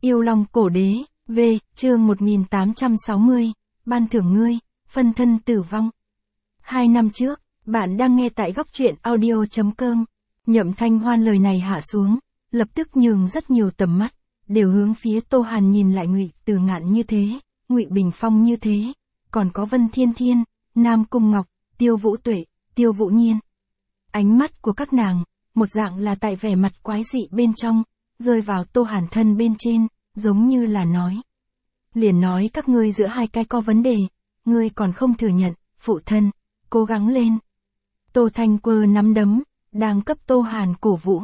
Yêu Long Cổ Đế, V, chương 1860, ban thưởng ngươi, phân thân tử vong. 2 năm trước, bạn đang nghe tại góc truyện audio.com. Nhậm Thanh Hoan lời này hạ xuống, lập tức nhường rất nhiều tầm mắt, đều hướng phía Tô Hàn nhìn lại Ngụy Từ Ngạn như thế, Ngụy Bình Phong như thế, còn có Vân Thiên Thiên, Nam Cung Ngọc, Tiêu Vũ Tuệ, Tiêu Vũ Nhiên. Ánh mắt của các nàng, một dạng là tại vẻ mặt quái dị bên trong, rơi vào Tô Hàn thân bên trên, giống như là nói. Liền nói các ngươi giữa hai cái có vấn đề, ngươi còn không thừa nhận, phụ thân, cố gắng lên. Tô Thanh Quơ nắm đấm, đang cấp Tô Hàn cổ vũ.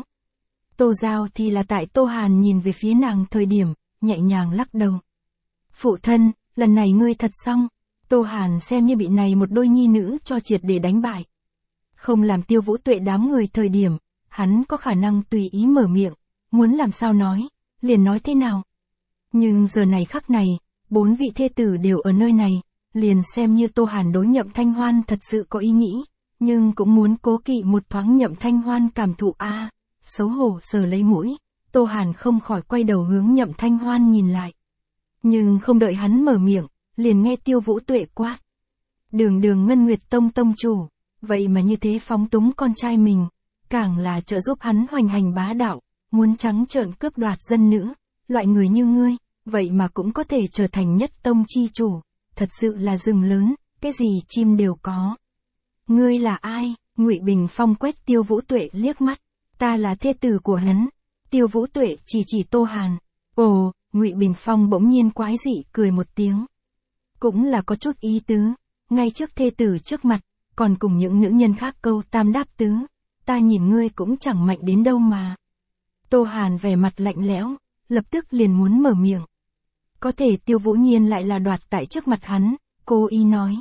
Tô Giao thì là tại Tô Hàn nhìn về phía nàng thời điểm, nhẹ nhàng lắc đầu. Phụ thân, lần này ngươi thật xong. Tô Hàn xem như bị này một đôi nhi nữ cho triệt để đánh bại. Không làm Tiêu Vũ Tuệ đám người thời điểm, hắn có khả năng tùy ý mở miệng, muốn làm sao nói, liền nói thế nào. Nhưng giờ này khắc này, 4 vị thê tử đều ở nơi này, liền xem như Tô Hàn đối Nhậm Thanh Hoan thật sự có ý nghĩ, nhưng cũng muốn cố kỵ một thoáng Nhậm Thanh Hoan cảm thụ xấu hổ sờ lấy mũi, Tô Hàn không khỏi quay đầu hướng Nhậm Thanh Hoan nhìn lại. Nhưng không đợi hắn mở miệng, liền nghe Tiêu Vũ Tuệ quát. Đường Ngân Nguyệt Tông tông chủ, vậy mà như thế phóng túng con trai mình, càng là trợ giúp hắn hoành hành bá đạo, muốn trắng trợn cướp đoạt dân nữ, loại người như ngươi, vậy mà cũng có thể trở thành nhất tông chi chủ, thật sự là rừng lớn, cái gì chim đều có. Ngươi là ai? Ngụy Bình Phong quét Tiêu Vũ Tuệ liếc mắt, ta là thê tử của hắn. Tiêu Vũ Tuệ chỉ Tô Hàn. Ồ, Ngụy Bình Phong bỗng nhiên quái dị cười một tiếng. Cũng là có chút ý tứ, ngay trước thê tử trước mặt, còn cùng những nữ nhân khác câu tam đáp tứ, ta nhìn ngươi cũng chẳng mạnh đến đâu mà. Tô Hàn vẻ mặt lạnh lẽo, lập tức liền muốn mở miệng. Có thể Tiêu Vũ Nhiên lại là đoạt tại trước mặt hắn, cô ý nói.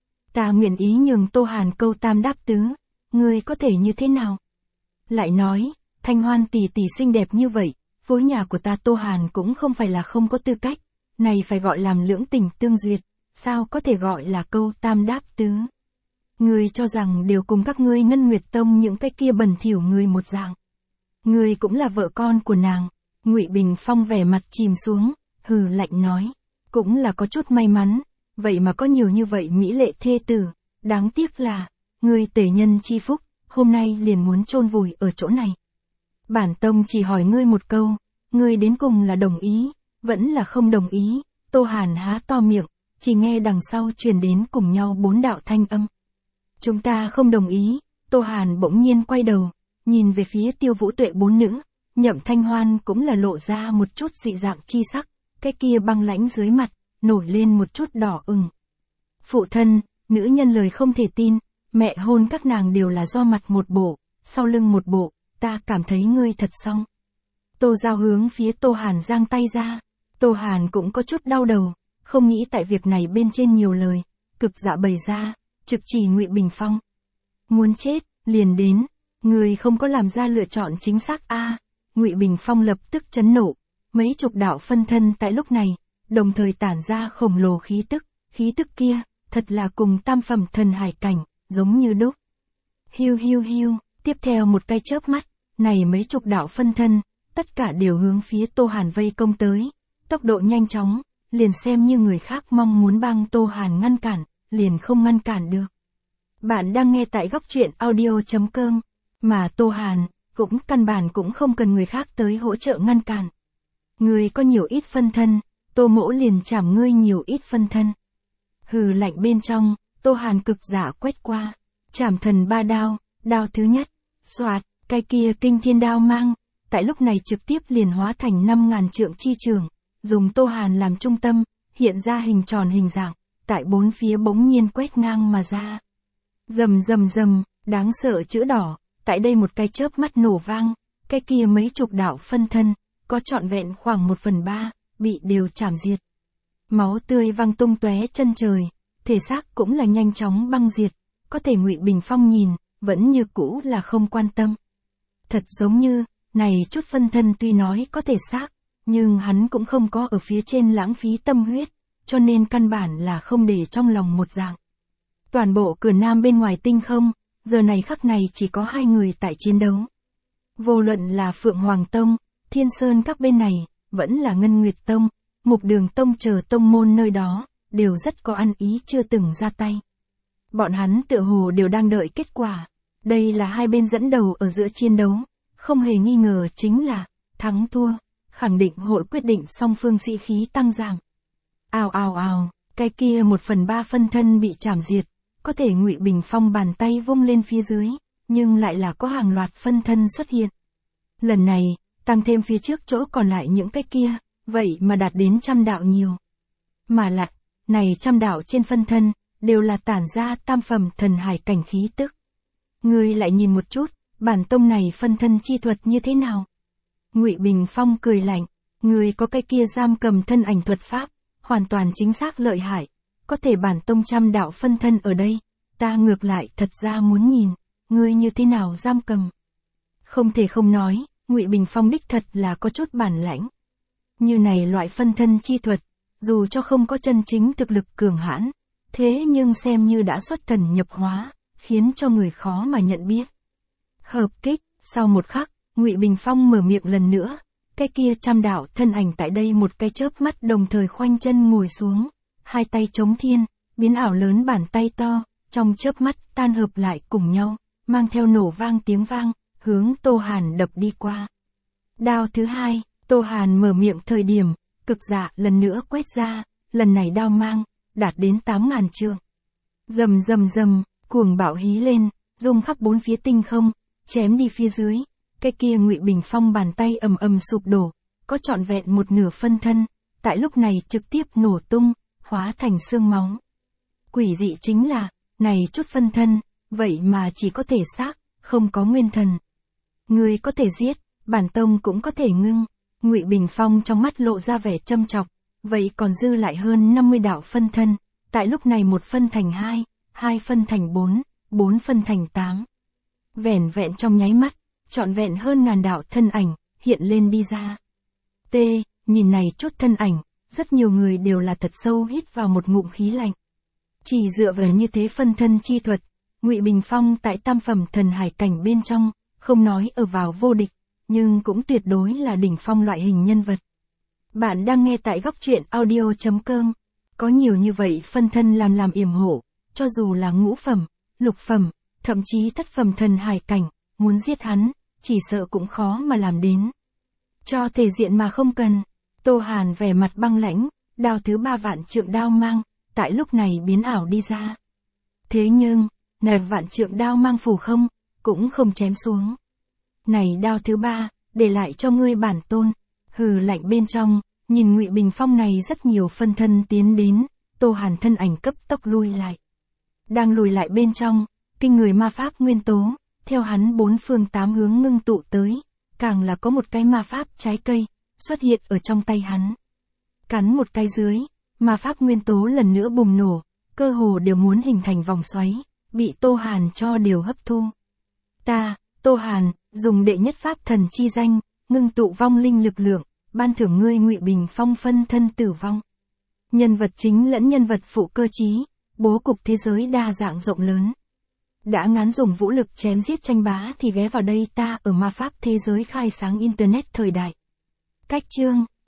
Ta nguyện ý nhường Tô Hàn câu tam đáp tứ, ngươi có thể như thế nào? Lại nói, Thanh Hoan tỷ tỷ xinh đẹp như vậy, phối nhà của ta Tô Hàn cũng không phải là không có tư cách, này phải gọi làm lưỡng tình tương duyệt, sao có thể gọi là câu tam đáp tứ? Ngươi cho rằng đều cùng các ngươi Ngân Nguyệt Tông những cái kia bẩn thỉu người một dạng. Ngươi cũng là vợ con của nàng. Ngụy Bình Phong vẻ mặt chìm xuống, hừ lạnh nói, cũng là có chút may mắn, vậy mà có nhiều như vậy mỹ lệ thê tử, đáng tiếc là, ngươi tể nhân chi phúc, hôm nay liền muốn chôn vùi ở chỗ này. Bản tông chỉ hỏi ngươi một câu, ngươi đến cùng là đồng ý, vẫn là không đồng ý. Tô Hàn há to miệng, chỉ nghe đằng sau truyền đến cùng nhau 4 đạo thanh âm. Chúng ta không đồng ý. Tô Hàn bỗng nhiên quay đầu, nhìn về phía Tiêu Vũ Tuệ 4 nữ, Nhậm Thanh Hoan cũng là lộ ra một chút dị dạng chi sắc, cái kia băng lãnh dưới mặt, nổi lên một chút đỏ ửng. Phụ thân, nữ nhân lời không thể tin, mẹ hôn các nàng đều là do mặt một bộ, sau lưng một bộ, ta cảm thấy ngươi thật xong. Tô Giao hướng phía Tô Hàn giang tay ra, Tô Hàn cũng có chút đau đầu, không nghĩ tại việc này bên trên nhiều lời, cực dạ bày ra, trực chỉ Ngụy Bình Phong. Muốn chết, liền đến, người không có làm ra lựa chọn chính xác Ngụy Bình Phong lập tức chấn nộ, mấy chục đạo phân thân tại lúc này, đồng thời tản ra khổng lồ khí tức kia, thật là cùng tam phẩm thần hải cảnh, giống như đúc. Hiu hiu hiu, tiếp theo một cái chớp mắt, này mấy chục đạo phân thân, tất cả đều hướng phía Tô Hàn vây công tới, tốc độ nhanh chóng, liền xem như người khác mong muốn bang Tô Hàn ngăn cản, liền không ngăn cản được. Bạn đang nghe tại góc truyện audio.com, mà Tô Hàn, cũng căn bản cũng không cần người khác tới hỗ trợ ngăn cản. Ngươi có nhiều ít phân thân, Tô mỗ liền chảm ngươi nhiều ít phân thân. Hừ lạnh bên trong, Tô Hàn cực giả quét qua, chảm thần 3 đao, đao thứ nhất, xoạt, cái kia kinh thiên đao mang, tại lúc này trực tiếp liền hóa thành 5.000 trượng chi trường, dùng Tô Hàn làm trung tâm, hiện ra hình tròn hình dạng, tại 4 phía bỗng nhiên quét ngang mà ra. Rầm rầm rầm, đáng sợ chữ đỏ, tại đây một cái chớp mắt nổ vang, cái kia mấy chục đạo phân thân, có trọn vẹn khoảng 1/3, bị đều chảm diệt. Máu tươi văng tung tóe chân trời, thể xác cũng là nhanh chóng băng diệt, có thể Ngụy Bình Phong nhìn, vẫn như cũ là không quan tâm. Thật giống như, này chút phân thân tuy nói có thể xác, nhưng hắn cũng không có ở phía trên lãng phí tâm huyết, cho nên căn bản là không để trong lòng một dạng. Toàn bộ cửa Nam bên ngoài tinh không, giờ này khắc này chỉ có 2 người tại chiến đấu. Vô luận là Phượng Hoàng Tông, Thiên Sơn các bên này, vẫn là Ngân Nguyệt Tông, Mục Đường Tông chờ tông môn nơi đó, đều rất có ăn ý chưa từng ra tay. Bọn hắn tựa hồ đều đang đợi kết quả. Đây là hai bên dẫn đầu ở giữa chiến đấu, không hề nghi ngờ chính là thắng thua, khẳng định hội quyết định song phương sĩ khí tăng giảm. Ào ào ào, cái kia 1/3 phân thân bị chảm diệt, có thể Ngụy Bình Phong bàn tay vung lên phía dưới, nhưng lại là có hàng loạt phân thân xuất hiện. Lần này, tăng thêm phía trước chỗ còn lại những cái kia, vậy mà đạt đến 100 đạo nhiều. Mà lại, này 100 đạo trên phân thân, đều là tản ra tam phẩm thần hải cảnh khí tức. Ngươi lại nhìn một chút, bản tông này phân thân chi thuật như thế nào? Ngụy Bình Phong cười lạnh, ngươi có cái kia giam cầm thân ảnh thuật pháp, hoàn toàn chính xác lợi hại, có thể bản tông 100 đạo phân thân ở đây, ta ngược lại thật ra muốn nhìn, ngươi như thế nào giam cầm. Không thể không nói, Ngụy Bình Phong đích thật là có chút bản lãnh. Như này loại phân thân chi thuật, dù cho không có chân chính thực lực cường hãn, thế nhưng xem như đã xuất thần nhập hóa, khiến cho người khó mà nhận biết. Hợp kích, sau một khắc, Ngụy Bình Phong mở miệng lần nữa, cái kia 100 đạo thân ảnh tại đây một cái chớp mắt đồng thời khoanh chân ngồi xuống, hai tay chống thiên, biến ảo lớn bàn tay to, trong chớp mắt tan hợp lại cùng nhau, mang theo nổ vang tiếng vang, hướng Tô Hàn đập đi qua. Đao thứ hai, Tô Hàn mở miệng thời điểm, cực dạ lần nữa quét ra, lần này đao mang, đạt đến 8.000 trượng. Rầm rầm rầm, cuồng bạo hí lên, rung khắp bốn phía tinh không, chém đi phía dưới, cái kia Ngụy Bình Phong bàn tay ầm ầm sụp đổ, có trọn vẹn một nửa phân thân, tại lúc này trực tiếp nổ tung, hóa thành xương máu. Quỷ dị chính là, này chút phân thân, vậy mà chỉ có thể xác, không có nguyên thần. Người có thể giết, bản tông cũng có thể ngưng. Ngụy Bình Phong trong mắt lộ ra vẻ châm chọc, vậy còn dư lại hơn 50 đạo phân thân, tại lúc này 1 phân thành 2, 2 phân thành 4, 4 phân thành 8. Vẻn vẹn trong nháy mắt, trọn vẹn hơn 1000 đạo thân ảnh, hiện lên đi ra. Nhìn này chút thân ảnh, rất nhiều người đều là thật sâu hít vào một ngụm khí lạnh. Chỉ dựa vào như thế phân thân chi thuật, Ngụy Bình Phong tại tam phẩm thần hải cảnh bên trong, không nói ở vào vô địch, nhưng cũng tuyệt đối là đỉnh phong loại hình nhân vật. Bạn đang nghe tại góc truyện audio.com. Có nhiều như vậy phân thân làm yểm hộ, cho dù là ngũ phẩm, lục phẩm, thậm chí thất phẩm thần hải cảnh, muốn giết hắn, chỉ sợ cũng khó mà làm đến. Cho thể diện mà không cần. Tô Hàn vẻ mặt băng lãnh, đao thứ 3 vạn trượng đao mang, tại lúc này biến ảo đi ra. Thế nhưng, này vạn trượng đao mang phù không, cũng không chém xuống. Này đao thứ 3, để lại cho ngươi bản tôn. Hừ lạnh bên trong, nhìn Ngụy Bình Phong này rất nhiều phân thân tiến đến, Tô Hàn thân ảnh cấp tốc lui lại. Đang lùi lại bên trong, kinh người ma pháp nguyên tố, theo hắn 4 phương 8 hướng ngưng tụ tới, càng là có một cái ma pháp trái cây, xuất hiện ở trong tay hắn. Cắn một cái dưới, ma pháp nguyên tố lần nữa bùng nổ, cơ hồ đều muốn hình thành vòng xoáy, bị Tô Hàn cho đều hấp thu. Ta, Tô Hàn, dùng đệ nhất pháp thần chi danh, ngưng tụ vong linh lực lượng, ban thưởng ngươi Ngụy Bình Phong phân thân tử vong. Nhân vật chính lẫn nhân vật phụ cơ trí, bố cục thế giới đa dạng rộng lớn. Đã ngán dùng vũ lực chém giết tranh bá thì ghé vào đây ta ở ma pháp thế giới khai sáng internet thời đại. Cách chương